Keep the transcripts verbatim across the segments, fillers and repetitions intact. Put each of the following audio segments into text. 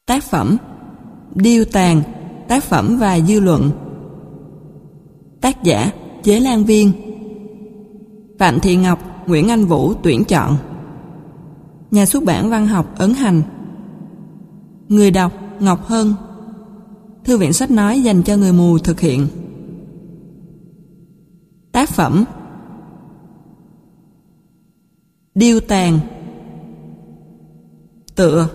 Tác phẩm Điêu tàn, tác phẩm và dư luận. Tác giả Chế Lan Viên. Phạm Thị Ngọc, Nguyễn Anh Vũ tuyển chọn. Nhà xuất bản Văn học Ấn Hành. Người đọc Ngọc Hân. Thư viện sách nói dành cho người mù thực hiện. Tác phẩm Điêu tàn. Tựa.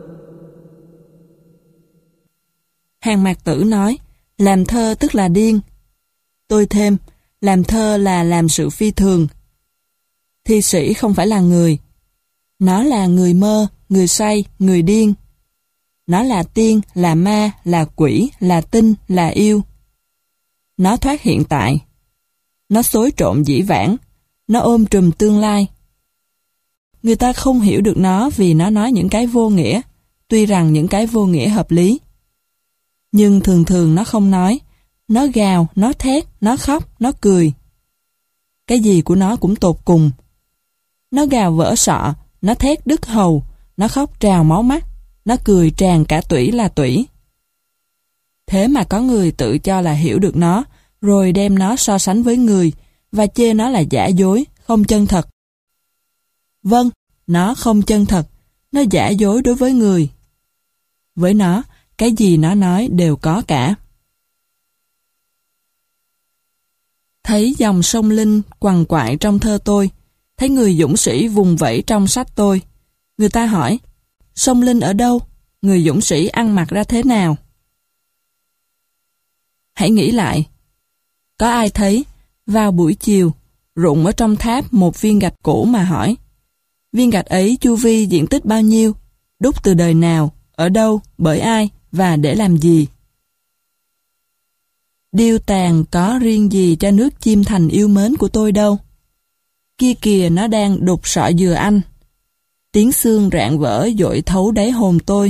Hàng Mạc Tử nói, làm thơ tức là điên. Tôi thêm, làm thơ là làm sự phi thường. Thi sĩ không phải là người. Nó là người mơ, người say, người điên. Nó là tiên, là ma, là quỷ, là tinh, là yêu. Nó thoát hiện tại. Nó xối trộn dĩ vãng. Nó ôm trùm tương lai. Người ta không hiểu được nó vì nó nói những cái vô nghĩa, tuy rằng những cái vô nghĩa hợp lý. Nhưng thường thường nó không nói. Nó gào, nó thét, nó khóc, nó cười. Cái gì của nó cũng tột cùng. Nó gào vỡ sọ, nó thét đứt hầu, nó khóc trào máu mắt, nó cười tràn cả tủy là tủy. Thế mà có người tự cho là hiểu được nó, rồi đem nó so sánh với người, và chê nó là giả dối, không chân thật. Vâng, nó không chân thật, nó giả dối đối với người. Với nó, cái gì nó nói đều có cả. Thấy dòng sông Linh quằn quại trong thơ tôi, thấy người dũng sĩ vùng vẫy trong sách tôi. Người ta hỏi, sông Linh ở đâu? Người dũng sĩ ăn mặc ra thế nào? Hãy nghĩ lại. Có ai thấy, vào buổi chiều, rụng ở trong tháp một viên gạch cũ mà hỏi, viên gạch ấy chu vi diện tích bao nhiêu? Đúc từ đời nào? Ở đâu? Bởi ai? Và để làm gì? Điêu tàn có riêng gì cho nước chim thành yêu mến của tôi đâu. Kia kìa nó đang đục sọ dừa anh. Tiếng xương rạn vỡ dội thấu đáy hồn tôi.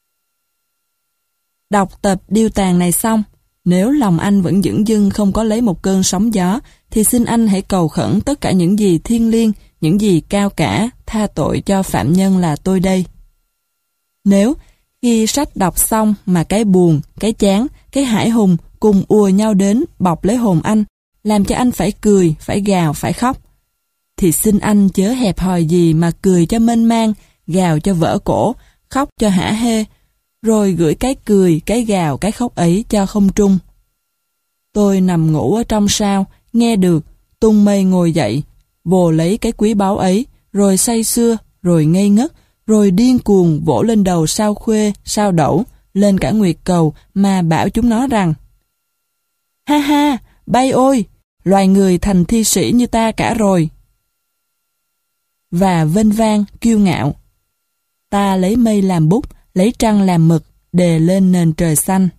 Đọc tập điêu tàn này xong, nếu lòng anh vẫn dửng dưng không có lấy một cơn sóng gió, thì xin anh hãy cầu khẩn tất cả những gì thiêng liêng, những gì cao cả, tha tội cho phạm nhân là tôi đây. Nếu khi sách đọc xong mà cái buồn, cái chán, cái hãi hùng cùng ùa nhau đến bọc lấy hồn anh, làm cho anh phải cười, phải gào, phải khóc, thì xin anh chớ hẹp hòi gì mà cười cho mênh mang, gào cho vỡ cổ, khóc cho hả hê, rồi gửi cái cười, cái gào, cái khóc ấy cho không trung. Tôi nằm ngủ ở trong sao, nghe được, tung mây ngồi dậy, vồ lấy cái quý báu ấy, rồi say sưa, rồi ngây ngất, rồi điên cuồng vỗ lên đầu sao khuê, sao đẩu, lên cả nguyệt cầu mà bảo chúng nó rằng: ha ha, bay ôi, loài người thành thi sĩ như ta cả rồi. Và vênh vang, kiêu ngạo. Ta lấy mây làm bút, lấy trăng làm mực, đề lên nền trời xanh.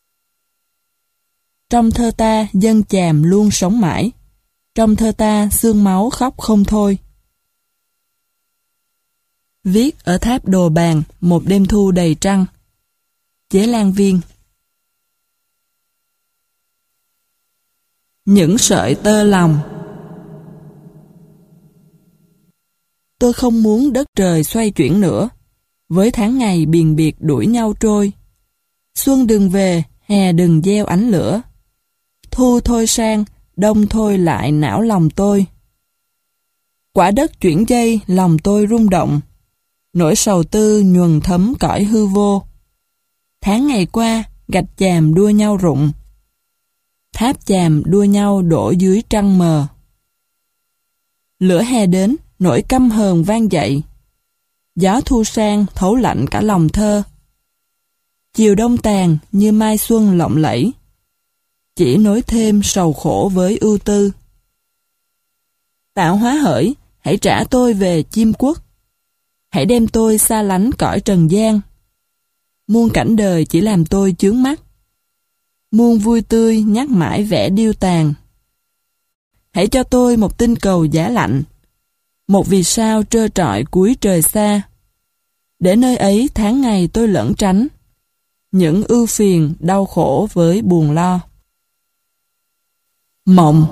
Trong thơ ta, dân chàm luôn sống mãi. Trong thơ ta, xương máu khóc không thôi. Viết ở tháp Đồ Bàn, một đêm thu đầy trăng. Chế Lan Viên. Những sợi tơ lòng. Tôi không muốn đất trời xoay chuyển nữa, với tháng ngày biền biệt đuổi nhau trôi. Xuân đừng về, hè đừng gieo ánh lửa. Thu thôi sang, đông thôi lại não lòng tôi. Quả đất chuyển dây, lòng tôi rung động. Nỗi sầu tư nhuần thấm cõi hư vô. Tháng ngày qua, gạch chàm đua nhau rụng. Tháp chàm đua nhau đổ dưới trăng mờ. Lửa hè đến, nỗi căm hờn vang dậy. Gió thu sang thấu lạnh cả lòng thơ. Chiều đông tàn như mai xuân lộng lẫy, chỉ nối thêm sầu khổ với ưu tư. Tạo hóa hỡi, hãy trả tôi về chim quốc. Hãy đem tôi xa lánh cõi trần gian. Muôn cảnh đời chỉ làm tôi chướng mắt. Muôn vui tươi nhắc mãi vẻ điêu tàn. Hãy cho tôi một tinh cầu giá lạnh, một vì sao trơ trọi cuối trời xa. Để nơi ấy tháng ngày tôi lẩn tránh những ưu phiền đau khổ với buồn lo. Mộng.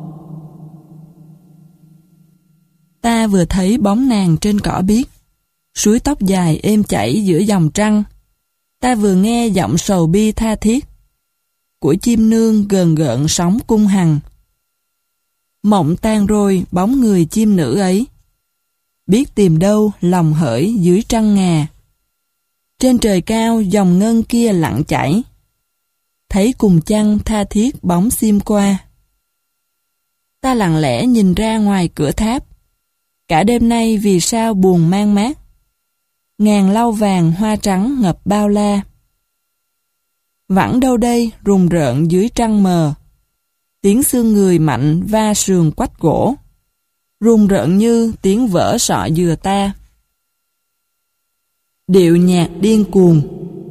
Ta vừa thấy bóng nàng trên cỏ biếc, suối tóc dài êm chảy giữa dòng trăng. Ta vừa nghe giọng sầu bi tha thiết của chim nương gờn gợn sóng cung hằng. Mộng tan rồi bóng người chim nữ ấy, biết tìm đâu lòng hỡi dưới trăng ngà. Trên trời cao dòng ngân kia lặng chảy, thấy cùng chăng tha thiết bóng xiêm qua. Ta lặng lẽ nhìn ra ngoài cửa tháp, cả đêm nay vì sao buồn mang mát. Ngàn lau vàng hoa trắng ngập bao la. Vẳng đâu đây rùng rợn dưới trăng mờ, tiếng xương người mạnh va sườn quách gỗ, rùng rợn như tiếng vỡ sọ dừa ta. Điệu nhạc điên cuồng.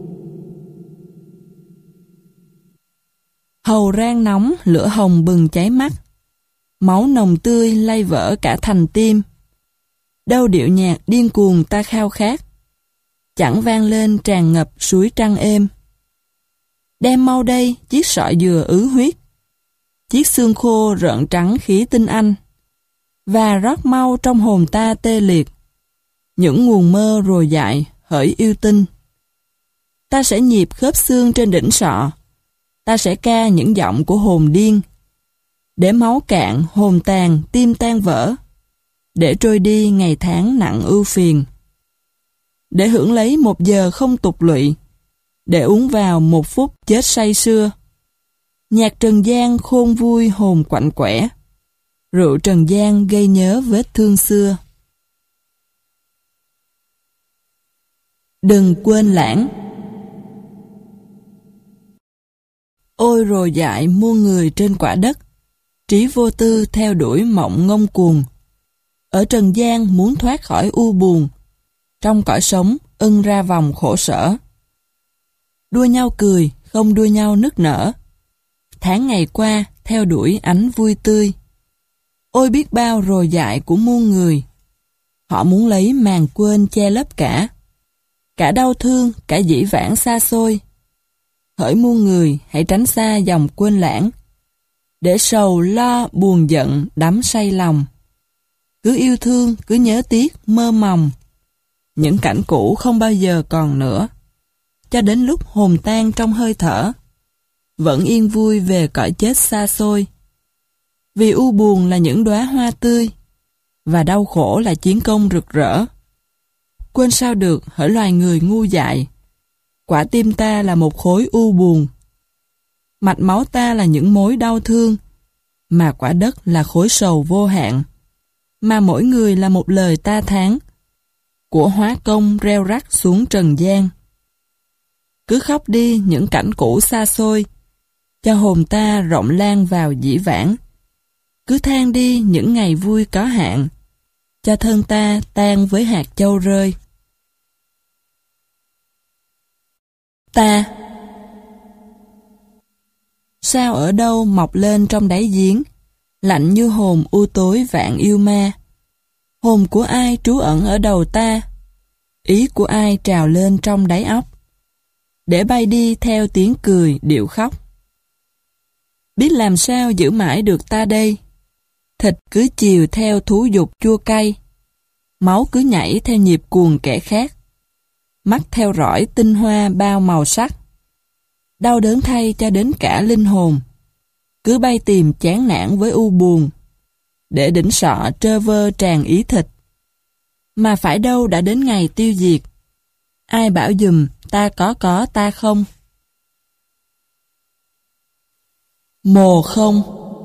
Hầu rang nóng lửa hồng bừng cháy mắt, máu nồng tươi lay vỡ cả thành tim. Đâu điệu nhạc điên cuồng ta khao khát, chẳng vang lên tràn ngập suối trăng êm. Đem mau đây chiếc sọ dừa ứ huyết, chiếc xương khô rợn trắng khí tinh anh, và rót mau trong hồn ta tê liệt những nguồn mơ rồi dại hỡi yêu tinh. Ta sẽ nhịp khớp xương trên đỉnh sọ, ta sẽ ca những giọng của hồn điên, để máu cạn hồn tàn tim tan vỡ, để trôi đi ngày tháng nặng ưu phiền, để hưởng lấy một giờ không tục lụy, để uống vào một phút chết say sưa. Nhạc trần gian khôn vui hồn quạnh quẻ, rượu trần gian gây nhớ vết thương xưa. Đừng quên lãng. Ôi rồi dại muôn người trên quả đất, trí vô tư theo đuổi mộng ngông cuồng. Ở trần gian muốn thoát khỏi u buồn, trong cõi sống ưng ra vòng khổ sở. Đua nhau cười, không đua nhau nức nở, tháng ngày qua theo đuổi ánh vui tươi. Ôi biết bao rồi dại của muôn người, họ muốn lấy màn quên che lấp cả, cả đau thương, cả dĩ vãng xa xôi. Hỡi muôn người hãy tránh xa dòng quên lãng, để sầu lo buồn giận đắm say lòng. Cứ yêu thương, cứ nhớ tiếc, mơ mòng, những cảnh cũ không bao giờ còn nữa, cho đến lúc hồn tan trong hơi thở, vẫn yên vui về cõi chết xa xôi. Vì u buồn là những đóa hoa tươi, và đau khổ là chiến công rực rỡ. Quên sao được hỡi loài người ngu dại, quả tim ta là một khối u buồn, mạch máu ta là những mối đau thương, mà quả đất là khối sầu vô hạn, mà mỗi người là một lời ta thán của hóa công reo rắc xuống trần gian. Cứ khóc đi những cảnh cũ xa xôi, cho hồn ta rộng lan vào dĩ vãng. Cứ than đi những ngày vui có hạn, cho thân ta tan với hạt châu rơi. Ta sao ở đâu mọc lên trong đáy giếng, lạnh như hồn u tối vạn yêu ma. Hồn của ai trú ẩn ở đầu ta, ý của ai trào lên trong đáy óc, để bay đi theo tiếng cười điệu khóc. Biết làm sao giữ mãi được ta đây, thịt cứ chiều theo thú dục chua cay, máu cứ nhảy theo nhịp cuồng kẻ khác, mắt theo dõi tinh hoa bao màu sắc. Đau đớn thay cho đến cả linh hồn, cứ bay tìm chán nản với u buồn, để đỉnh sọ trơ vơ tràn ý thịt. Mà phải đâu đã đến ngày tiêu diệt, ai bảo dùm ta có có ta không. Mồ không.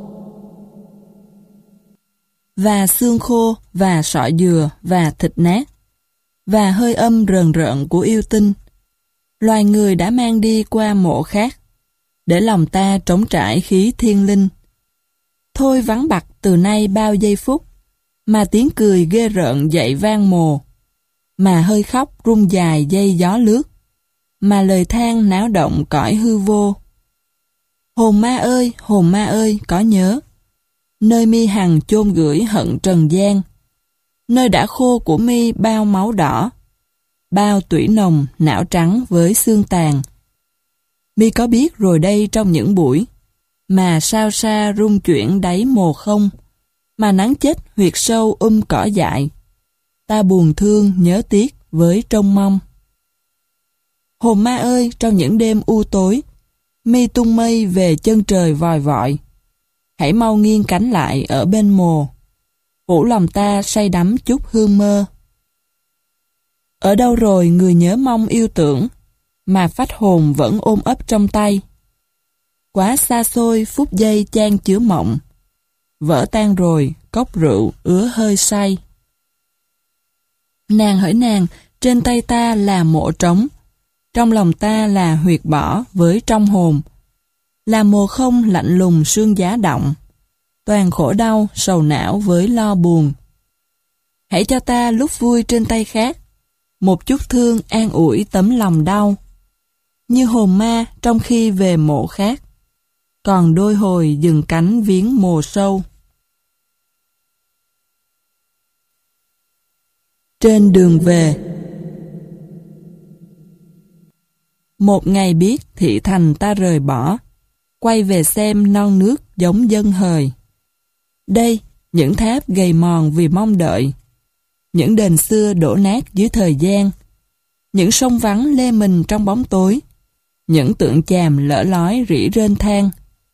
Và xương khô, và sọ dừa, và thịt nát, và hơi âm rờn rợn của yêu tinh, loài người đã mang đi qua mộ khác, để lòng ta trống trải khí thiên linh. Thôi vắng bặt từ nay bao giây phút, mà tiếng cười ghê rợn dậy vang mồ, mà hơi khóc rung dài dây gió lướt, mà lời than náo động cõi hư vô. Hồn ma ơi, hồn ma ơi, có nhớ, nơi mi hằng chôn gửi hận trần gian, nơi đã khô của mi bao máu đỏ, bao tủy nồng não trắng với xương tàn. Mi có biết rồi đây trong những buổi, mà sao xa rung chuyển đáy mồ không, mà nắng chết huyệt sâu um cỏ dại, ta buồn thương nhớ tiếc với trông mong. Hồn ma ơi, trong những đêm u tối, mi tung mây về chân trời vòi vọi. Hãy mau nghiêng cánh lại ở bên mồ, phủ lòng ta say đắm chút hương mơ. Ở đâu rồi người nhớ mong yêu tưởng, mà phách hồn vẫn ôm ấp trong tay. Quá xa xôi phút giây chan chứa mộng, vỡ tan rồi cốc rượu ứa hơi say. Nàng hỡi nàng, trên tay ta là mộ trống, trong lòng ta là huyệt bỏ với trong hồn, là mồ không lạnh lùng sương giá động, toàn khổ đau sầu não với lo buồn. Hãy cho ta lúc vui trên tay khác, một chút thương an ủi tấm lòng đau, như hồn ma trong khi về mộ khác, còn đôi hồi dừng cánh viếng mồ sâu. Trên đường về. Một ngày biết thị thành ta rời bỏ, quay về xem non nước giống dân hời. Đây, những tháp gầy mòn vì mong đợi, những đền xưa đổ nát dưới thời gian, những sông vắng lê mình trong bóng tối, những tượng chàm lỡ lói rỉ rên than.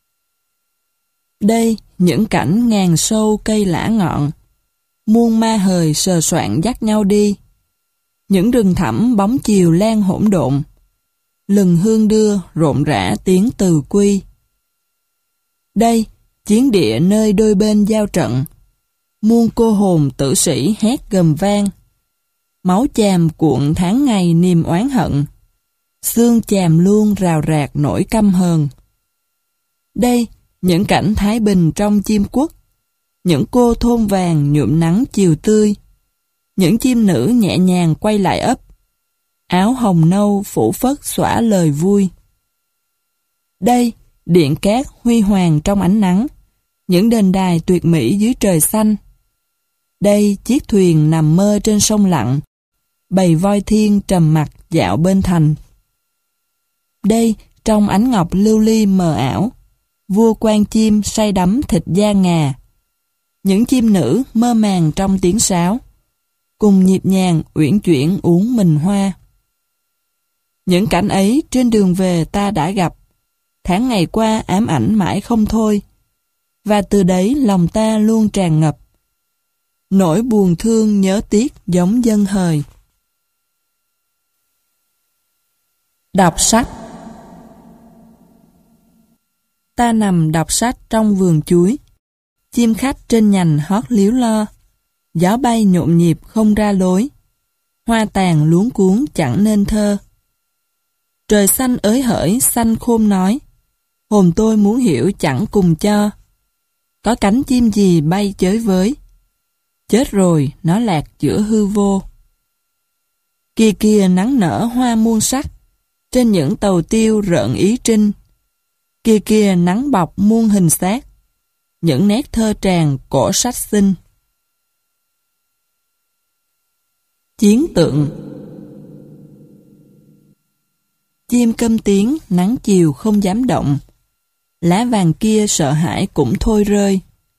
Đây, những cảnh ngàn sâu cây lã ngọn, muôn ma hời sờ soạn dắt nhau đi, những rừng thẳm bóng chiều lan hỗn độn, lừng hương đưa rộn rã tiếng từ quy. Đây, chiến địa nơi đôi bên giao trận, muôn cô hồn tử sĩ hét gầm vang, máu chàm cuộn tháng ngày niềm oán hận, xương chàm luôn rào rạc nỗi căm hờn. Đây, những cảnh thái bình trong chim quốc, những cô thôn vàng nhuộm nắng chiều tươi, những chim nữ nhẹ nhàng quay lại ấp, áo hồng nâu phủ phất xõa lời vui. Đây, điện cát huy hoàng trong ánh nắng, những đền đài tuyệt mỹ dưới trời xanh. Đây, chiếc thuyền nằm mơ trên sông lặng, bầy voi thiên trầm mặc dạo bên thành. Đây, trong ánh ngọc lưu ly mờ ảo, vua quan chim say đắm thịt da ngà, những chim nữ mơ màng trong tiếng sáo, cùng nhịp nhàng uyển chuyển uống mình hoa. Những cảnh ấy trên đường về ta đã gặp, tháng ngày qua ám ảnh mãi không thôi, và từ đấy lòng ta luôn tràn ngập nỗi buồn thương nhớ tiếc giống dân hời. Đọc sách. Ta nằm đọc sách trong vườn chuối, chim khách trên nhành hót líu lo, gió bay nhộn nhịp không ra lối, hoa tàn luống cuốn chẳng nên thơ. Trời xanh ới hởi xanh khôn nói, hồn tôi muốn hiểu chẳng cùng cho. Có cánh chim gì bay chới với, chết rồi nó lạc giữa hư vô. Kìa kìa nắng nở hoa muôn sắc, trên những tàu tiêu rợn ý trinh. Kìa kìa nắng bọc muôn hình xác, những nét thơ tràng cổ sách xinh. Chiến tượng. Chim câm tiếng, nắng chiều không dám động, lá vàng kia sợ hãi cũng thôi rơi.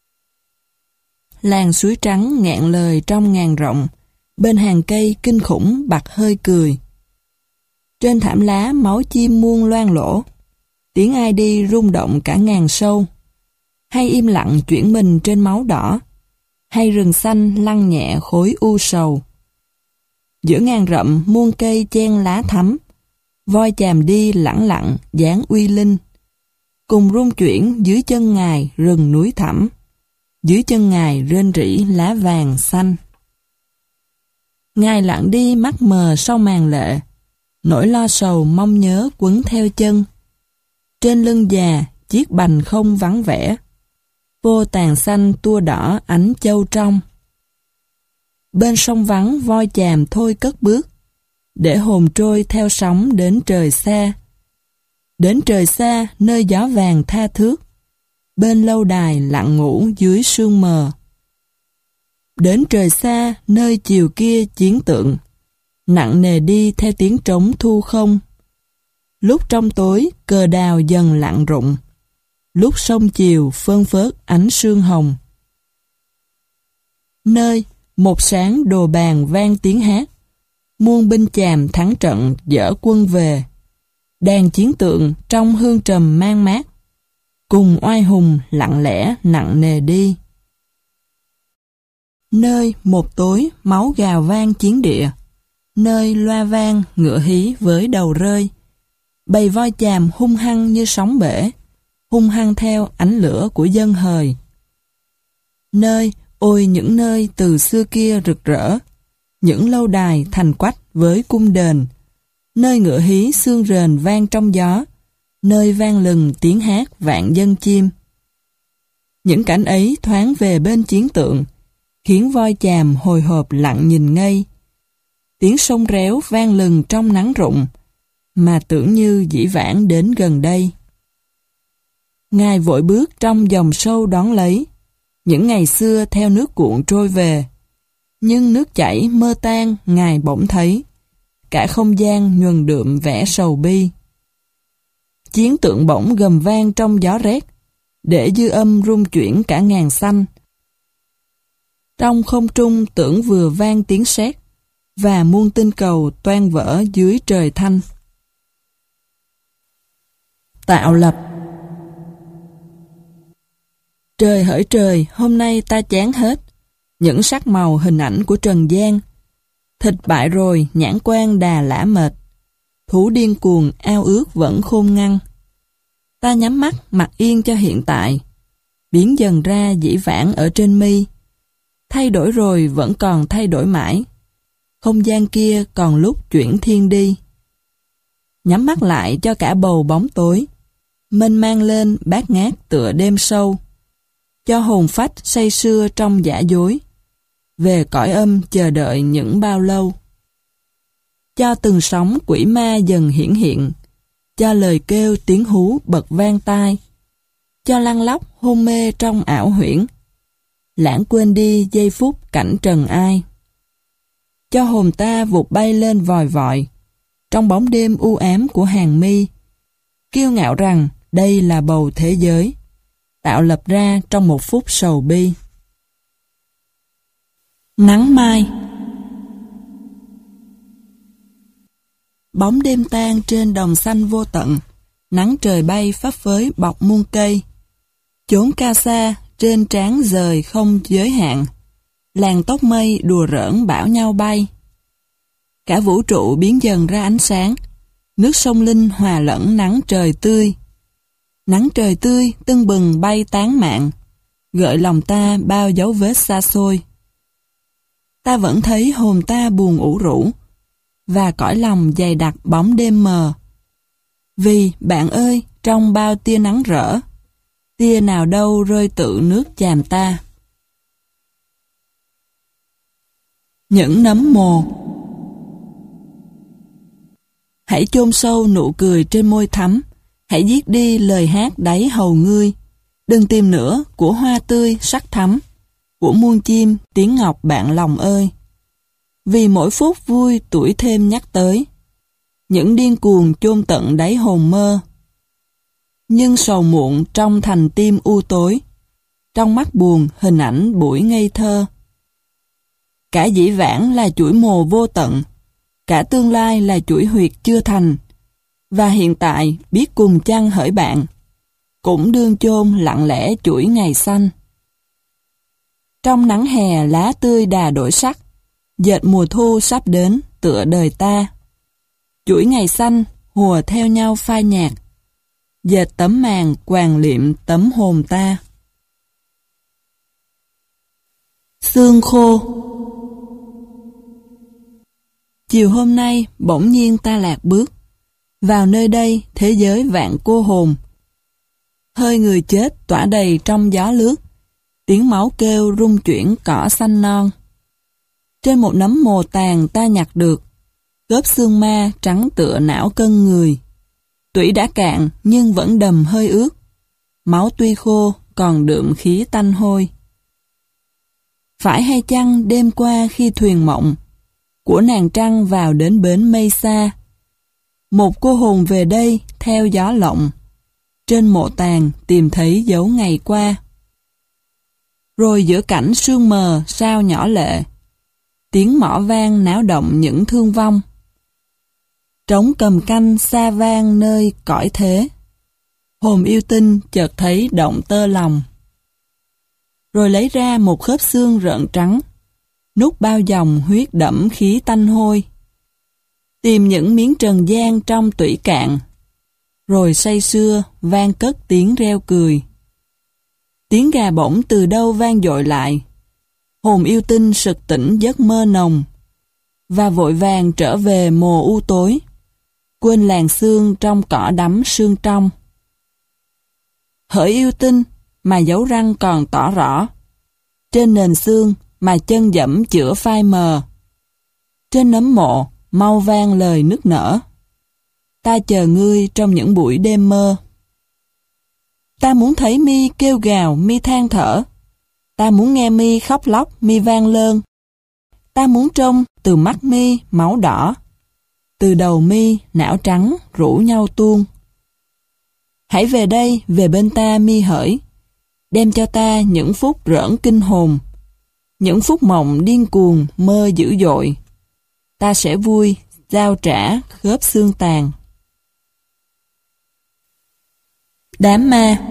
Làng suối trắng ngạn lời trong ngàn rộng, bên hàng cây kinh khủng bặt hơi cười. Trên thảm lá máu chim muôn loang lỗ, tiếng ai đi rung động cả ngàn sâu. Hay im lặng chuyển mình trên máu đỏ, hay rừng xanh lăn nhẹ khối u sầu. Giữa ngàn rậm muôn cây chen lá thắm, voi chàm đi lẳng lặng dáng uy linh, cùng rung chuyển dưới chân ngài rừng núi thẳm, dưới chân ngài rên rỉ lá vàng xanh. Ngài lặng đi mắt mờ sau màn lệ, nỗi lo sầu mong nhớ quấn theo chân. Trên lưng già chiếc bành không vắng vẻ, vô tàn xanh tua đỏ ánh châu trong. Bên sông vắng voi chàm thôi cất bước, để hồn trôi theo sóng đến trời xa. Đến trời xa nơi gió vàng tha thước, bên lâu đài lặng ngủ dưới sương mờ. Đến trời xa nơi chiều kia chiến tượng, nặng nề đi theo tiếng trống thu không. Lúc trong tối cờ đào dần lặng rụng, lúc sông chiều phơn phớt ánh sương hồng. Nơi một sáng đồ bàn vang tiếng hát, muôn binh chàm thắng trận dỡ quân về. Đàn chiến tượng trong hương trầm mang mát, cùng oai hùng lặng lẽ nặng nề đi. Nơi một tối máu gào vang chiến địa, nơi loa vang ngựa hí với đầu rơi, bầy voi chàm hung hăng như sóng bể, hung hăng theo ánh lửa của dân hời. Nơi, ôi những nơi từ xưa kia rực rỡ, những lâu đài thành quách với cung đền, nơi ngựa hí xương rền vang trong gió, nơi vang lừng tiếng hát vạn dân chim. Những cảnh ấy thoáng về bên chiến tượng, khiến voi chàm hồi hộp lặng nhìn ngây. Tiếng sông réo vang lừng trong nắng rụng, mà tưởng như dĩ vãng đến gần đây. Ngài vội bước trong dòng sâu đón lấy, những ngày xưa theo nước cuộn trôi về. Nhưng nước chảy mơ tan Ngài bỗng thấy, cả không gian nhuần đượm vẻ sầu bi. Chiến tượng bỗng gầm vang trong gió rét, để dư âm rung chuyển cả ngàn xanh. Trong không trung tưởng vừa vang tiếng sét, và muôn tinh cầu toan vỡ dưới trời thanh. Tạo lập. Trời hỡi trời, hôm nay ta chán hết những sắc màu hình ảnh của trần gian. Thịt bại rồi, nhãn quan đà lả mệt, thú điên cuồng ao ước vẫn khôn ngăn. Ta nhắm mắt mặc yên cho hiện tại, biến dần ra dĩ vãng ở trên mi. Thay đổi rồi vẫn còn thay đổi mãi, không gian kia còn lúc chuyển thiên đi. Nhắm mắt lại cho cả bầu bóng tối, mênh mang lên bát ngát tựa đêm sâu, cho hồn phách say sưa trong giả dối, về cõi âm chờ đợi những bao lâu. Cho từng sóng quỷ ma dần hiển hiện, cho lời kêu tiếng hú bật vang tai, cho lăn lóc hôn mê trong ảo huyễn, lãng quên đi giây phút cảnh trần ai. Cho hồn ta vụt bay lên vòi vọi, trong bóng đêm u ám của hàng mi, kiêu ngạo rằng đây là bầu thế giới, tạo lập ra trong một phút sầu bi. Nắng mai. Bóng đêm tan trên đồng xanh vô tận, nắng trời bay phấp phới bọc muôn cây. Chốn ca xa, trên trán dời không giới hạn, làn tóc mây đùa rỡn bảo nhau bay. Cả vũ trụ biến dần ra ánh sáng, nước sông Linh hòa lẫn nắng trời tươi. Nắng trời tươi tưng bừng bay tán mạn, gợi lòng ta bao dấu vết xa xôi. Ta vẫn thấy hồn ta buồn ủ rũ, và cõi lòng dày đặc bóng đêm mờ. Vì, bạn ơi, trong bao tia nắng rỡ, tia nào đâu rơi tự nước chàm ta. Những nấm mồ. Hãy chôn sâu nụ cười trên môi thắm, hãy giết đi lời hát đáy hầu ngươi. Đừng tìm nữa của hoa tươi sắc thắm, của muôn chim tiếng ngọc bạn lòng ơi. Vì mỗi phút vui tuổi thêm nhắc tới, những điên cuồng chôn tận đáy hồn mơ. Nhưng sầu muộn trong thành tim u tối, trong mắt buồn hình ảnh buổi ngây thơ. Cả dĩ vãng là chuỗi mồ vô tận, cả tương lai là chuỗi huyệt chưa thành, và hiện tại biết cùng chăng hỡi bạn, cũng đương chôn lặng lẽ chuỗi ngày xanh. Trong nắng hè lá tươi đà đổi sắc, dệt mùa thu sắp đến tựa đời ta. Chuỗi ngày xanh hùa theo nhau phai nhạt, dệt tấm màn quàng liệm tấm hồn ta. Xương khô. Chiều hôm nay bỗng nhiên ta lạc bước vào nơi đây, thế giới vạn cô hồn. Hơi người chết tỏa đầy trong gió lướt, tiếng máu kêu rung chuyển cỏ xanh non. Trên một nấm mồ tàn ta nhặt được gớp xương ma trắng tựa não cân người. Tủy đã cạn nhưng vẫn đầm hơi ướt, máu tuy khô còn đượm khí tanh hôi. Phải hay chăng đêm qua khi thuyền mộng của nàng trăng vào đến bến mây xa, một cô hồn về đây theo gió lộng, trên mộ tàn tìm thấy dấu ngày qua. Rồi giữa cảnh sương mờ sao nhỏ lệ, tiếng mõ vang náo động những thương vong. Trống cầm canh xa vang nơi cõi thế, hồn yêu tinh chợt thấy động tơ lòng. Rồi lấy ra một khớp xương rợn trắng, nuốt bao dòng huyết đẫm khí tanh hôi. Tìm những miếng trần gian trong tủy cạn, rồi say sưa vang cất tiếng reo cười. Tiếng gà bổng từ đâu vang dội lại, hồn yêu tinh sực tỉnh giấc mơ nồng, và vội vàng trở về mồ u tối, quên làn xương trong cỏ đắm sương trong. Hỡi yêu tinh, mà dấu răng còn tỏ rõ, trên nền xương mà chân dẫm chữa phai mờ. Trên nấm mộ mau vang lời nức nở, ta chờ ngươi trong những buổi đêm mơ. Ta muốn thấy mi kêu gào, mi than thở, ta muốn nghe mi khóc lóc, mi vang lơn. Ta muốn trông từ mắt mi máu đỏ, từ đầu mi não trắng rủ nhau tuôn. Hãy về đây, về bên ta mi hỡi, đem cho ta những phút rỡn kinh hồn, những phút mộng điên cuồng mơ dữ dội. Ta sẽ vui, giao trả khớp xương tàn. Đám ma.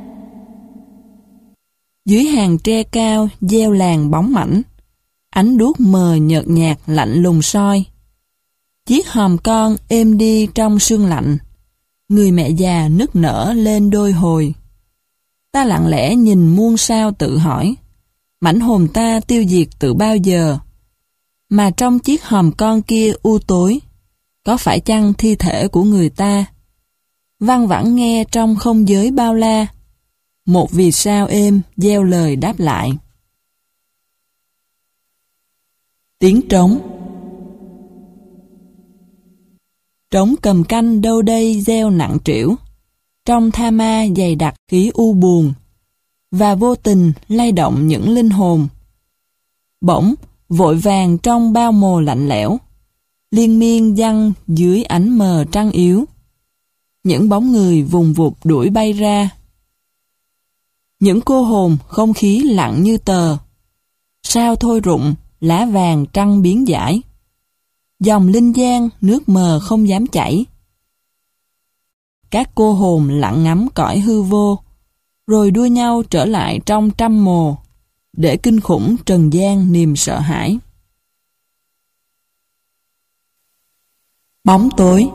Dưới hàng tre cao gieo làng bóng mảnh, ánh đuốc mờ nhợt nhạt lạnh lùng soi. Chiếc hòm con êm đi trong sương lạnh, người mẹ già nức nở lên đôi hồi. Ta lặng lẽ nhìn muôn sao tự hỏi, mảnh hồn ta tiêu diệt từ bao giờ? Mà trong chiếc hòm con kia u tối, có phải chăng thi thể của người ta? Văng vẳng nghe trong không giới bao la, một vì sao êm gieo lời đáp lại. Tiếng trống. Trống cầm canh đâu đây gieo nặng trĩu, trong tha ma dày đặc khí u buồn, và vô tình lay động những linh hồn. Bỗng, vội vàng trong bao mồ lạnh lẽo, liên miên giăng dưới ánh mờ trăng yếu. Những bóng người vùng vụt đuổi bay ra. Những cô hồn không khí lặng như tờ, sao thôi rụng, lá vàng trăng biến giải. Dòng linh giang nước mờ không dám chảy. Các cô hồn lặng ngắm cõi hư vô, rồi đua nhau trở lại trong trăm mồ, để kinh khủng trần gian niềm sợ hãi. Bóng tối.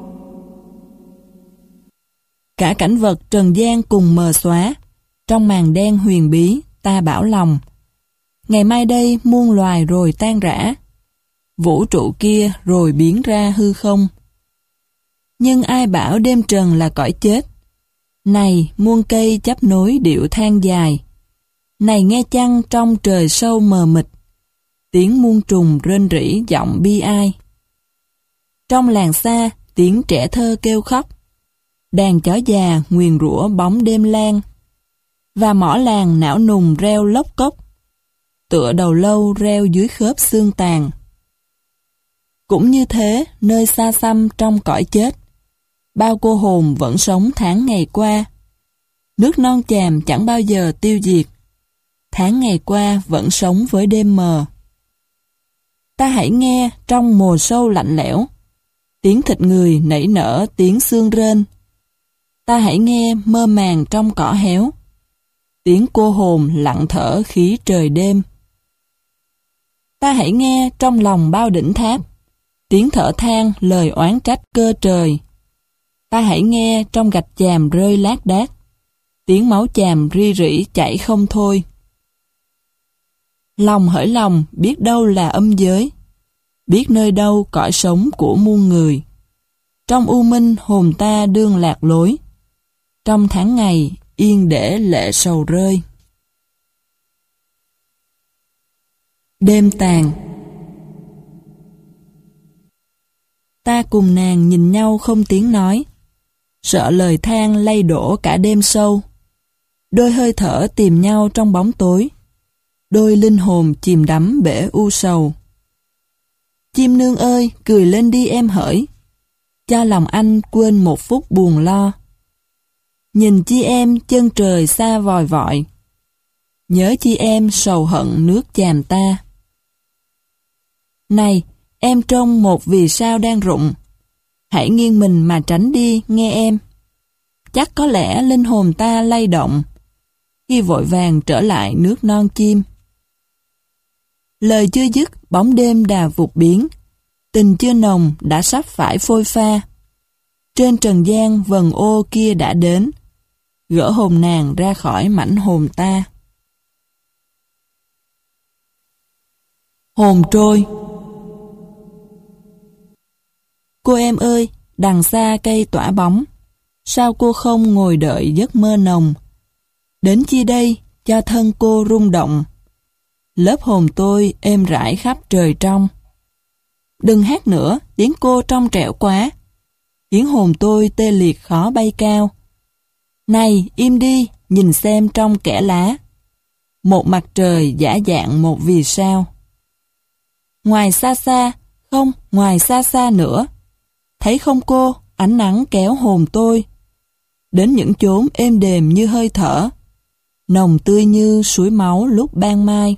Cả cảnh vật trần gian cùng mờ xóa, trong màn đen huyền bí ta bảo lòng. Ngày mai đây muôn loài rồi tan rã, vũ trụ kia rồi biến ra hư không. Nhưng ai bảo đêm trần là cõi chết? Này muôn cây chấp nối điệu than dài, này nghe chăng trong trời sâu mờ mịt, tiếng muôn trùng rên rỉ giọng bi ai. Trong làng xa tiếng trẻ thơ kêu khóc, đàn chó già nguyền rủa bóng đêm lan, và mỏ làng não nùng reo lốc cốc, tựa đầu lâu reo dưới khớp xương tàn. Cũng như thế, nơi xa xăm trong cõi chết, bao cô hồn vẫn sống tháng ngày qua. Nước non chàm chẳng bao giờ tiêu diệt, tháng ngày qua vẫn sống với đêm mờ. Ta hãy nghe trong mồ sâu lạnh lẽo, tiếng thịt người nảy nở tiếng xương rên. Ta hãy nghe mơ màng trong cỏ héo, tiếng cô hồn lặng thở khí trời đêm. Ta hãy nghe trong lòng bao đỉnh tháp, tiếng thở than lời oán trách cơ trời. Ta hãy nghe trong gạch chàm rơi lác đác, tiếng máu chàm ri rỉ chảy không thôi. Lòng hỡi lòng biết đâu là âm giới, biết nơi đâu cõi sống của muôn người. Trong u minh hồn ta đương lạc lối, trong tháng ngày yên để lệ sầu rơi. Đêm tàn. Ta cùng nàng nhìn nhau không tiếng nói, sợ lời than lay đổ cả đêm sâu. Đôi hơi thở tìm nhau trong bóng tối, đôi linh hồn chìm đắm bể u sầu. Chim nương ơi, cười lên đi em hỡi, cho lòng anh quên một phút buồn lo. Nhìn chi em chân trời xa vòi vọi, nhớ chi em sầu hận nước chàm ta. Này, em trông một vì sao đang rụng. Hãy nghiêng mình mà tránh đi, nghe em. Chắc có lẽ linh hồn ta lay động, khi vội vàng trở lại nước non chim. Lời chưa dứt, bóng đêm đà vụt biến. Tình chưa nồng đã sắp phải phôi pha. Trên trần gian vần ô kia đã đến, gỡ hồn nàng ra khỏi mảnh hồn ta. Hồn trôi. Cô em ơi, đằng xa cây tỏa bóng, sao cô không ngồi đợi giấc mơ nồng? Đến chi đây, cho thân cô rung động, lớp hồn tôi êm rãi khắp trời trong. Đừng hát nữa, tiếng cô trong trẻo quá, khiến hồn tôi tê liệt khó bay cao. Này, im đi, nhìn xem trong kẽ lá, một mặt trời giả dạng một vì sao. Ngoài xa xa, không, ngoài xa xa nữa, thấy không cô, ánh nắng kéo hồn tôi đến những chốn êm đềm như hơi thở, nồng tươi như suối máu lúc ban mai.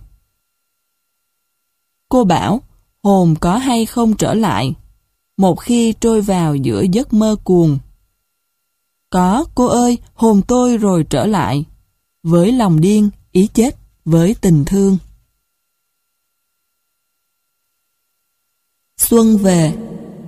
Cô bảo, hồn có hay không trở lại, một khi trôi vào giữa giấc mơ cuồng. Có, cô ơi, hồn tôi rồi trở lại, với lòng điên, ý chết, với tình thương. Xuân về.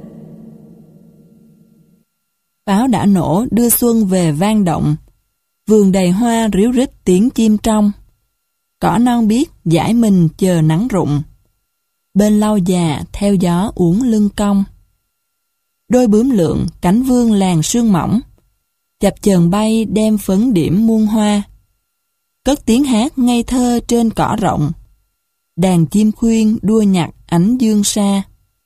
Pháo đã nổ đưa xuân về vang động, vườn đầy hoa ríu rít tiếng chim trong. Cỏ non biếc dải mình chờ nắng rụng, bên lau già theo gió uốn lưng cong. Đôi bướm lượn cánh vương làn sương mỏng, chập chờn bay đem phấn điểm muôn hoa. Cất tiếng hát ngây thơ trên cỏ rộng, đàn chim khuyên đua nhặt ánh dương xa.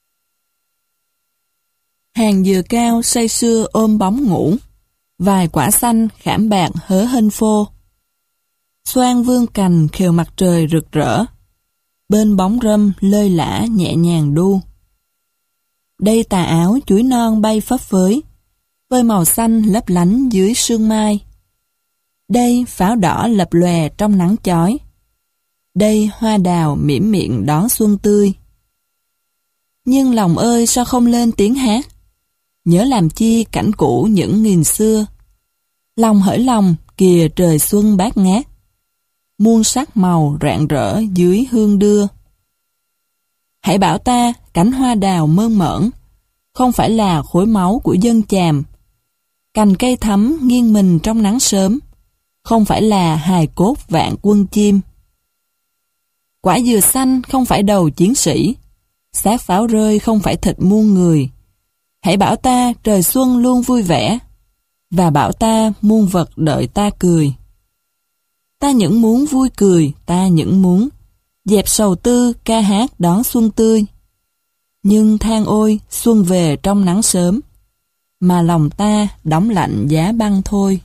Hàng dừa cao say sưa ôm bóng ngủ, vài quả xanh khảm bạc hớ hênh phô. Xoan vương cành khều mặt trời rực rỡ, bên bóng râm lơi lả nhẹ nhàng đu. Đây tà áo chuối non bay phấp phới, với màu xanh lấp lánh dưới sương mai. Đây pháo đỏ lập lòe trong nắng chói, đây hoa đào mỉm miệng đón xuân tươi. Nhưng lòng ơi sao không lên tiếng hát, nhớ làm chi cảnh cũ những nghìn xưa. Lòng hỡi lòng, kìa trời xuân bát ngát, muôn sắc màu rạng rỡ dưới hương đưa. Hãy bảo ta, cánh hoa đào mơn mởn, không phải là khối máu của dân chàm. Cành cây thắm nghiêng mình trong nắng sớm, không phải là hài cốt vạn quân chim. Quả dừa xanh không phải đầu chiến sĩ, xác pháo rơi không phải thịt muôn người. Hãy bảo ta trời xuân luôn vui vẻ, và bảo ta muôn vật đợi ta cười. Ta những muốn vui cười, ta những muốn dẹp sầu tư ca hát đón xuân tươi. Nhưng than ôi xuân về trong nắng sớm, mà lòng ta đóng lạnh giá băng thôi.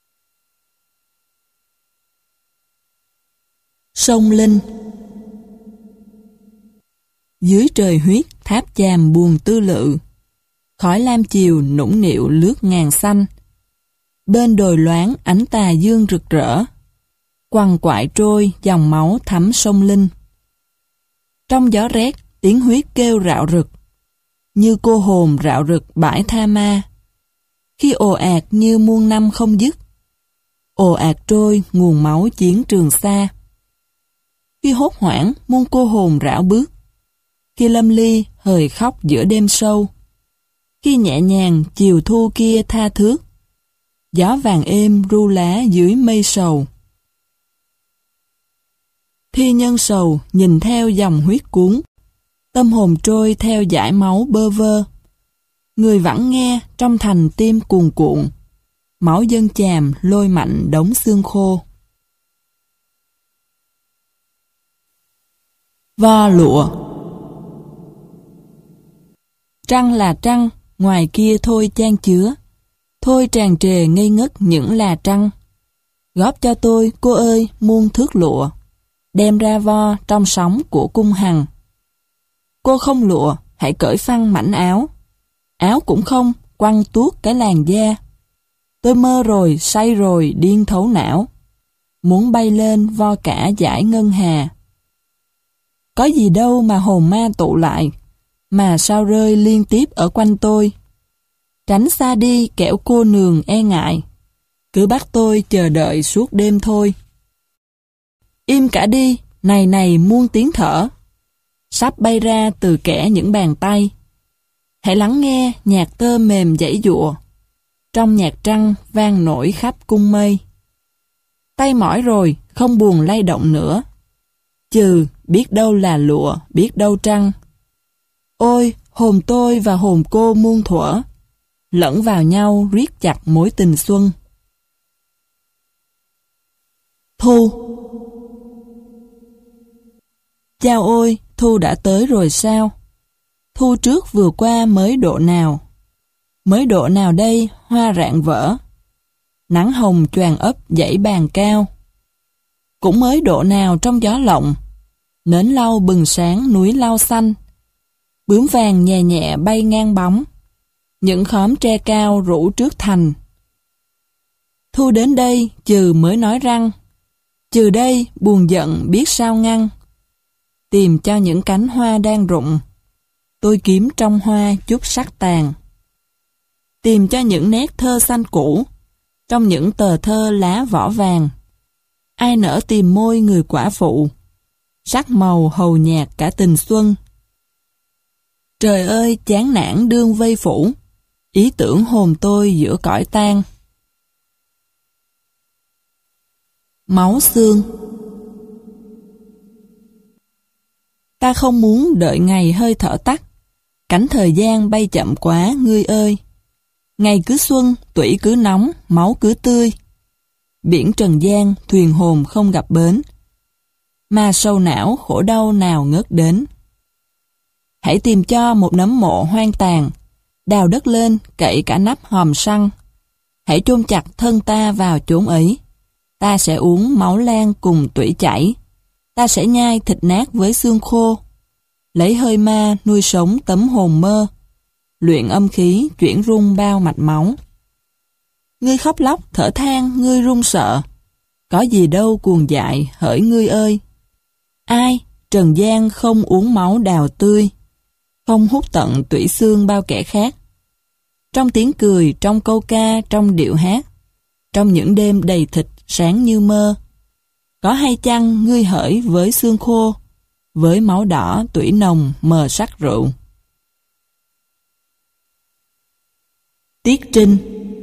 Sông Linh. Dưới trời huyết tháp chàm buồn tư lự, khói lam chiều nũng nịu lướt ngàn xanh. Bên đồi loáng ánh tà dương rực rỡ, quằn quại trôi dòng máu thấm sông Linh. Trong gió rét tiếng huyết kêu rạo rực, như cô hồn rạo rực bãi tha ma. Khi ồ ạt như muôn năm không dứt, ồ ạt trôi nguồn máu chiến trường xa. Khi hốt hoảng muôn cô hồn rảo bước, khi lâm ly hời khóc giữa đêm sâu. Khi nhẹ nhàng chiều thu kia tha thước, gió vàng êm ru lá dưới mây sầu. Thi nhân sầu nhìn theo dòng huyết cuốn, tâm hồn trôi theo dải máu bơ vơ. Người vẳng nghe trong thành tim cuồn cuộn, máu dân chàm lôi mạnh đống xương khô. Vo lụa. Trăng là trăng, ngoài kia thôi chan chứa, thôi tràn trề ngây ngất những là trăng. Góp cho tôi, cô ơi, muôn thước lụa, đem ra vo trong sóng của cung hằng. Cô không lụa, hãy cởi phăng mảnh áo, áo cũng không, quăng tuốt cái làn da. Tôi mơ rồi, say rồi, điên thấu não, muốn bay lên vo cả dải ngân hà. Có gì đâu mà hồn ma tụ lại, mà sao rơi liên tiếp ở quanh tôi. Tránh xa đi kẻo cô nương e ngại, cứ bắt tôi chờ đợi suốt đêm thôi. Im cả đi, này này muôn tiếng thở, sắp bay ra từ kẽ những bàn tay. Hãy lắng nghe nhạc tơ mềm dãy dụa, trong nhạc trăng vang nổi khắp cung mây. Tay mỏi rồi, không buồn lay động nữa, trừ biết đâu là lụa, biết đâu trăng. Ôi, hồn tôi và hồn cô muôn thuở, lẫn vào nhau riết chặt mối tình xuân. Thu. Chao ôi, thu đã tới rồi sao? Thu trước vừa qua mới độ nào? Mới độ nào đây hoa rạng vỡ, nắng hồng choàng ấp dãy bàn cao. Cũng mới độ nào trong gió lộng, nến lau bừng sáng núi lau xanh. Bướm vàng nhẹ nhẹ bay ngang bóng, những khóm tre cao rủ trước thành. Thu đến đây trừ mới nói răng, trừ đây buồn giận biết sao ngăn. Tìm cho những cánh hoa đang rụng, tôi kiếm trong hoa chút sắc tàn. Tìm cho những nét thơ xanh cũ, trong những tờ thơ lá vỏ vàng. Ai nỡ tìm môi người quả phụ, sắc màu hầu nhạt cả tình xuân. Trời ơi chán nản đương vây phủ, ý tưởng hồn tôi giữa cõi tan. Máu xương. Ta không muốn đợi ngày hơi thở tắt, cánh thời gian bay chậm quá ngươi ơi. Ngày cứ xuân, tủy cứ nóng, máu cứ tươi. Biển trần gian, thuyền hồn không gặp bến, mà sầu não khổ đau nào ngớt đến. Hãy tìm cho một nấm mộ hoang tàn, đào đất lên, cậy cả nắp hòm săn. Hãy chôn chặt thân ta vào chốn ấy. Ta sẽ uống máu lan cùng tủy chảy. Ta sẽ nhai thịt nát với xương khô. Lấy hơi ma nuôi sống tấm hồn mơ. Luyện âm khí chuyển rung bao mạch máu. Ngươi khóc lóc thở than ngươi run sợ, có gì đâu cuồng dại hỡi ngươi ơi. Ai trần gian không uống máu đào tươi, không hút tận tủy xương bao kẻ khác. Trong tiếng cười, trong câu ca, trong điệu hát, trong những đêm đầy thịt sáng như mơ, có hay chăng ngươi hỡi với xương khô, với máu đỏ tủy nồng mờ sắc rượu. Tiết Trinh.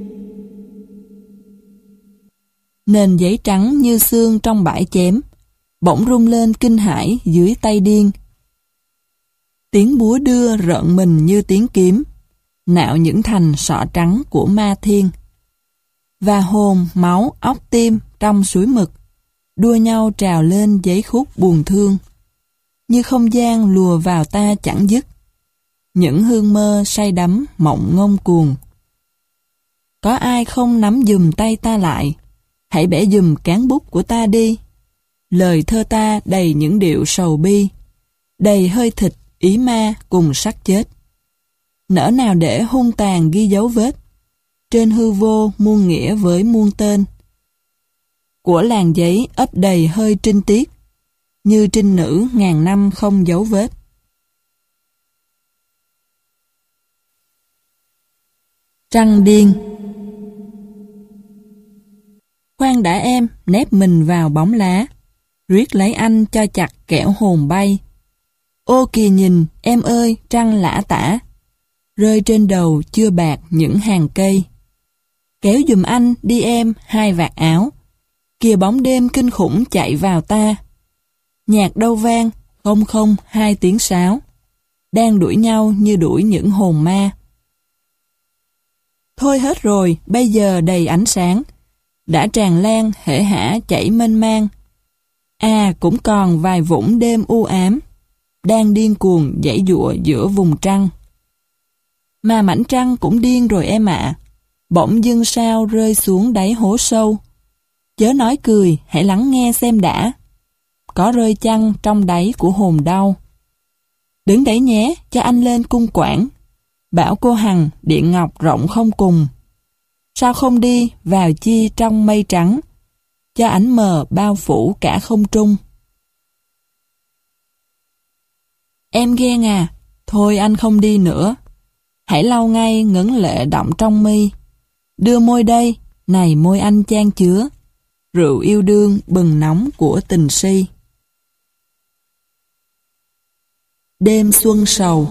Nền giấy trắng như xương trong bãi chém, bỗng rung lên kinh hãi dưới tay điên. Tiếng búa đưa rợn mình như tiếng kiếm, nạo những thành sọ trắng của ma thiên. Và hồn, máu, óc tim trong suối mực, đua nhau trào lên giấy khúc buồn thương. Như không gian lùa vào ta chẳng dứt, những hương mơ say đắm mộng ngông cuồng. Có ai không nắm giùm tay ta lại, hãy bẻ giùm cán bút của ta đi. Lời thơ ta đầy những điệu sầu bi, đầy hơi thịt, ý ma cùng sắc chết. Nỡ nào để hung tàn ghi dấu vết, trên hư vô muôn nghĩa với muôn tên. Của làng giấy ấp đầy hơi trinh tiết, như trinh nữ ngàn năm không dấu vết. Trăng điên. Khoan đã em, nép mình vào bóng lá, riết lấy anh cho chặt kẻo hồn bay. Ô kìa nhìn, em ơi, trăng lã tả, rơi trên đầu chưa bạc những hàng cây. Kéo giùm anh đi em hai vạt áo, kìa bóng đêm kinh khủng chạy vào ta. Nhạc đâu vang, không không hai tiếng sáo, đang đuổi nhau như đuổi những hồn ma. Thôi hết rồi, bây giờ đầy ánh sáng, đã tràn lan hễ hả chảy mênh mang. À cũng còn vài vũng đêm u ám, đang điên cuồng dãy dụa giữa vùng trăng. Mà mảnh trăng cũng điên rồi em ạ, bỗng dưng sao rơi xuống đáy hố sâu. Chớ nói cười, hãy lắng nghe xem đã, có rơi chăng trong đáy của hồn đau. Đứng đấy nhé, cho anh lên cung quản, bảo cô Hằng điện ngọc rộng không cùng. Sao không đi vào chi trong mây trắng, cho ánh mờ bao phủ cả không trung. Em ghen à, thôi anh không đi nữa. Hãy lau ngay ngấn lệ đọng trong mi. Đưa môi đây, này môi anh chan chứa. Rượu yêu đương bừng nóng của tình si. Đêm xuân sầu.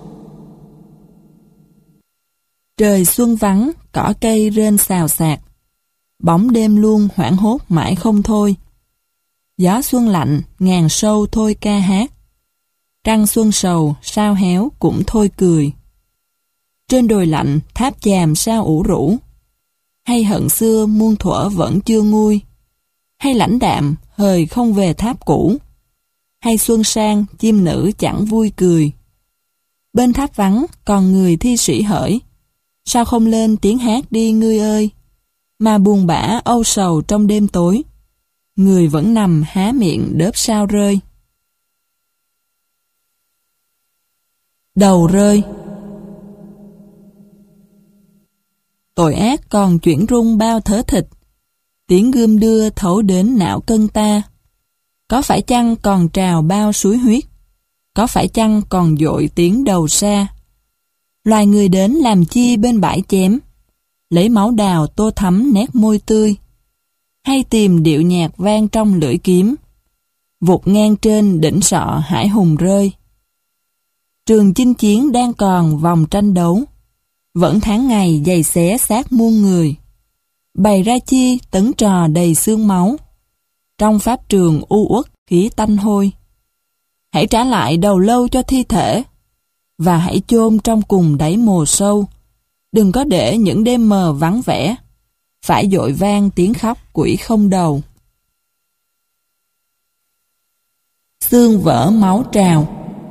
Trời xuân vắng, cỏ cây rên xào xạc. Bóng đêm luôn hoảng hốt mãi không thôi. Gió xuân lạnh, ngàn sâu thôi ca hát. Trăng xuân sầu, sao héo cũng thôi cười. Trên đồi lạnh, tháp chàm sao ủ rũ. Hay hận xưa muôn thuở vẫn chưa nguôi. Hay lãnh đạm, hời không về tháp cũ. Hay xuân sang, chim nữ chẳng vui cười. Bên tháp vắng, còn người thi sĩ hỡi. Sao không lên tiếng hát đi ngươi ơi? Mà buồn bã âu sầu trong đêm tối. Người vẫn nằm há miệng đớp sao rơi. Đầu rơi. Tội ác còn chuyển rung bao thớ thịt. Tiếng gươm đưa thấu đến não cân ta. Có phải chăng còn trào bao suối huyết? Có phải chăng còn dội tiếng đầu xa? Loài người đến làm chi bên bãi chém? Lấy máu đào tô thắm nét môi tươi. Hay tìm điệu nhạc vang trong lưỡi kiếm? Vụt ngang trên đỉnh sọ hải hùng rơi. Trường chinh chiến đang còn vòng tranh đấu. Vẫn tháng ngày giày xé xác muôn người. Bày ra chi tấn trò đầy xương máu. Trong pháp trường u uất khí tanh hôi. Hãy trả lại đầu lâu cho thi thể. Và hãy chôn trong cùng đáy mồ sâu. Đừng có để những đêm mờ vắng vẻ. Phải dội vang tiếng khóc quỷ không đầu. Xương vỡ máu trào.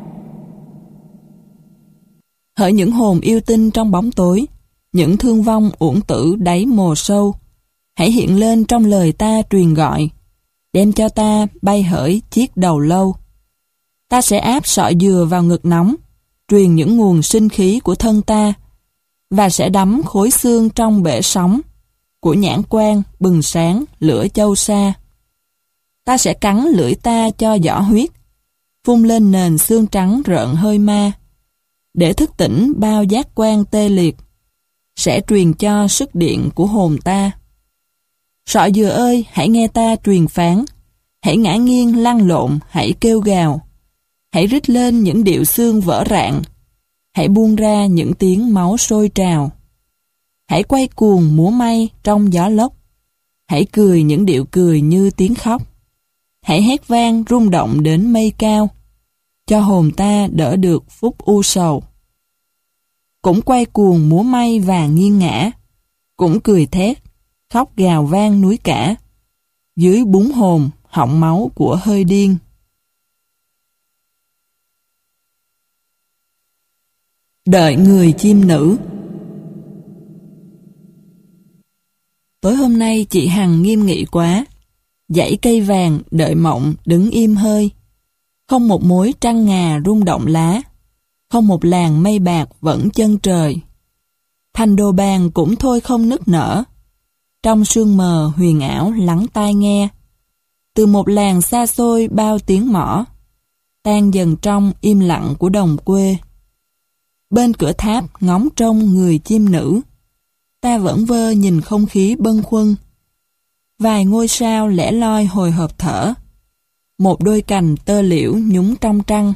Hỡi những hồn yêu tinh trong bóng tối, những thương vong uổng tử đáy mồ sâu, hãy hiện lên trong lời ta truyền gọi, đem cho ta bay hỡi chiếc đầu lâu. Ta sẽ áp sọ dừa vào ngực nóng, truyền những nguồn sinh khí của thân ta, và sẽ đắm khối xương trong bể sóng của nhãn quan bừng sáng lửa châu sa. Ta sẽ cắn lưỡi ta cho giỏ huyết, phun lên nền xương trắng rợn hơi ma, để thức tỉnh bao giác quan tê liệt, sẽ truyền cho sức điện của hồn ta. Sọ dừa ơi, hãy nghe ta truyền phán, hãy ngã nghiêng lăn lộn, hãy kêu gào, hãy rít lên những điệu xương vỡ rạn, hãy buông ra những tiếng máu sôi trào. Hãy quay cuồng múa may trong gió lốc, hãy cười những điệu cười như tiếng khóc. Hãy hét vang rung động đến mây cao, cho hồn ta đỡ được phút u sầu. Cũng quay cuồng múa may và nghiêng ngã, cũng cười thét, khóc gào vang núi cả, dưới búng hồn, họng máu của hơi điên. Đợi người chim nữ. Tối hôm nay chị Hằng nghiêm nghị quá, dãy cây vàng đợi mộng đứng im hơi. Không một mối trăng ngà rung động lá, không một làn mây bạc vẫn chân trời. Thành đồ bàn cũng thôi không nức nở, trong sương mờ huyền ảo lắng tai nghe. Từ một làng xa xôi bao tiếng mõ, tan dần trong im lặng của đồng quê. Bên cửa tháp ngóng trông người chim nữ, ta vẫn vơ nhìn không khí bâng khuâng. Vài ngôi sao lẻ loi hồi hộp thở, một đôi cành tơ liễu nhúng trong trăng.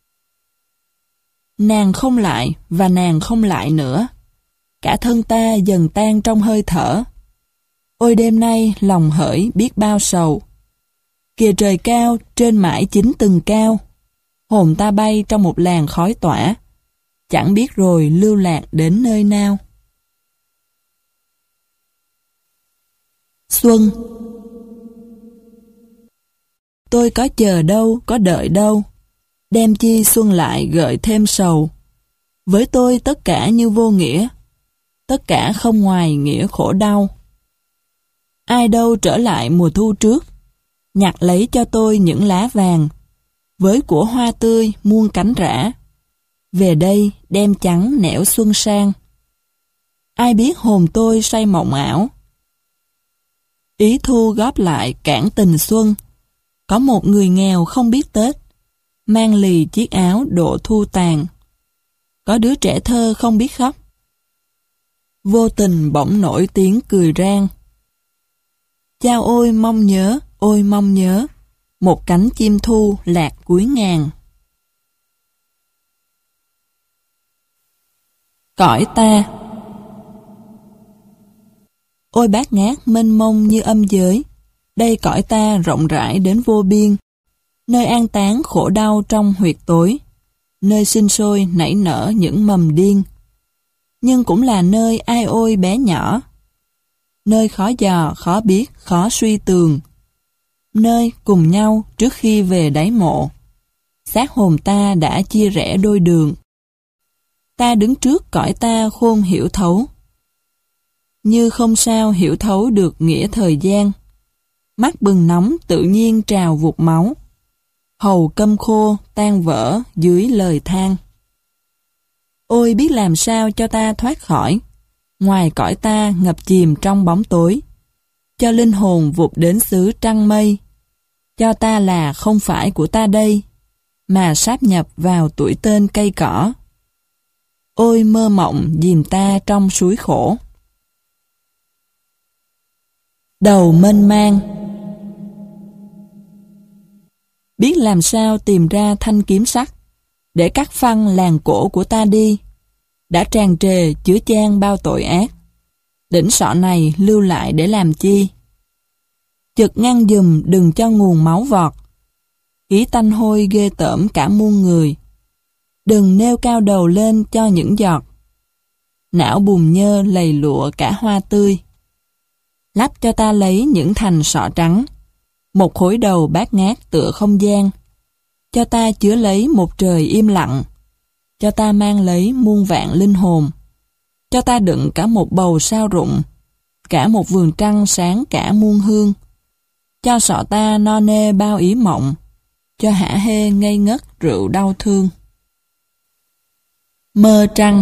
Nàng không lại và nàng không lại nữa, cả thân ta dần tan trong hơi thở. Ôi đêm nay lòng hỡi biết bao sầu. Kìa trời cao trên mãi chín tầng cao, hồn ta bay trong một làn khói tỏa, chẳng biết rồi lưu lạc đến nơi nào. Xuân. Tôi có chờ đâu, có đợi đâu, đem chi xuân lại gợi thêm sầu. Với tôi tất cả như vô nghĩa, tất cả không ngoài nghĩa khổ đau. Ai đâu trở lại mùa thu trước, nhặt lấy cho tôi những lá vàng, với của hoa tươi muôn cánh rã, về đây đem trắng nẻo xuân sang. Ai biết hồn tôi say mộng ảo, ý thu góp lại cản tình xuân. Có một người nghèo không biết Tết, mang lì chiếc áo độ thu tàn. Có đứa trẻ thơ không biết khóc. Vô tình bỗng nổi tiếng cười rang. Chao ôi mong nhớ, ôi mong nhớ, một cánh chim thu lạc cuối ngàn. Cõi ta. Ôi bát ngát mênh mông như âm giới, đây cõi ta rộng rãi đến vô biên, nơi an táng khổ đau trong huyệt tối, nơi sinh sôi nảy nở những mầm điên. Nhưng cũng là nơi ai ôi bé nhỏ, nơi khó dò, khó biết, khó suy tường, nơi cùng nhau trước khi về đáy mộ, xác hồn ta đã chia rẽ đôi đường. Ta đứng trước cõi ta khôn hiểu thấu, như không sao hiểu thấu được nghĩa thời gian. Mắt bừng nóng tự nhiên trào vụt máu, hầu câm khô tan vỡ dưới lời than. Ôi biết làm sao cho ta thoát khỏi, ngoài cõi ta ngập chìm trong bóng tối, cho linh hồn vụt đến xứ trăng mây, cho ta là không phải của ta đây, mà sáp nhập vào tuổi tên cây cỏ. Ôi mơ mộng dìm ta trong suối khổ. Đầu mênh mang. Biết làm sao tìm ra thanh kiếm sắc, để cắt phăng làng cổ của ta đi, đã tràn trề chứa chan bao tội ác. Đỉnh sọ này lưu lại để làm chi? Chực ngăn giùm đừng cho nguồn máu vọt, khí tanh hôi ghê tởm cả muôn người. Đừng nêu cao đầu lên cho những giọt, não bùn nhơ lầy lụa cả hoa tươi. Lắp cho ta lấy những thành sọ trắng, một khối đầu bát ngát tựa không gian, cho ta chứa lấy một trời im lặng, cho ta mang lấy muôn vạn linh hồn, cho ta đựng cả một bầu sao rụng, cả một vườn trăng sáng cả muôn hương, cho sọ ta no nê bao ý mộng, cho hả hê ngây ngất rượu đau thương. Mơ trăng.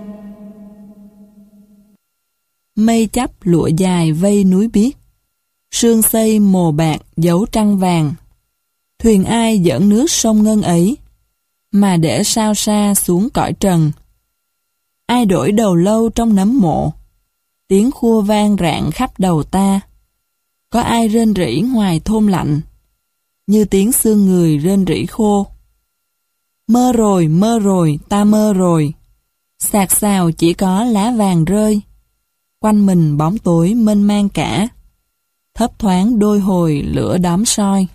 Mây chắp lụa dài vây núi biếc, sương xây mồ bạc dấu trăng vàng. Thuyền ai dẫn nước sông Ngân ấy, mà để sao xa xuống cõi trần. Ai đổi đầu lâu trong nấm mộ, tiếng khua vang rạng khắp đầu ta. Có ai rên rỉ ngoài thôn lạnh, như tiếng xương người rên rỉ khô. Mơ rồi, mơ rồi, ta mơ rồi, sạc sào chỉ có lá vàng rơi. Quanh mình bóng tối mênh mang cả, thấp thoáng đôi hồi lửa đóm soi.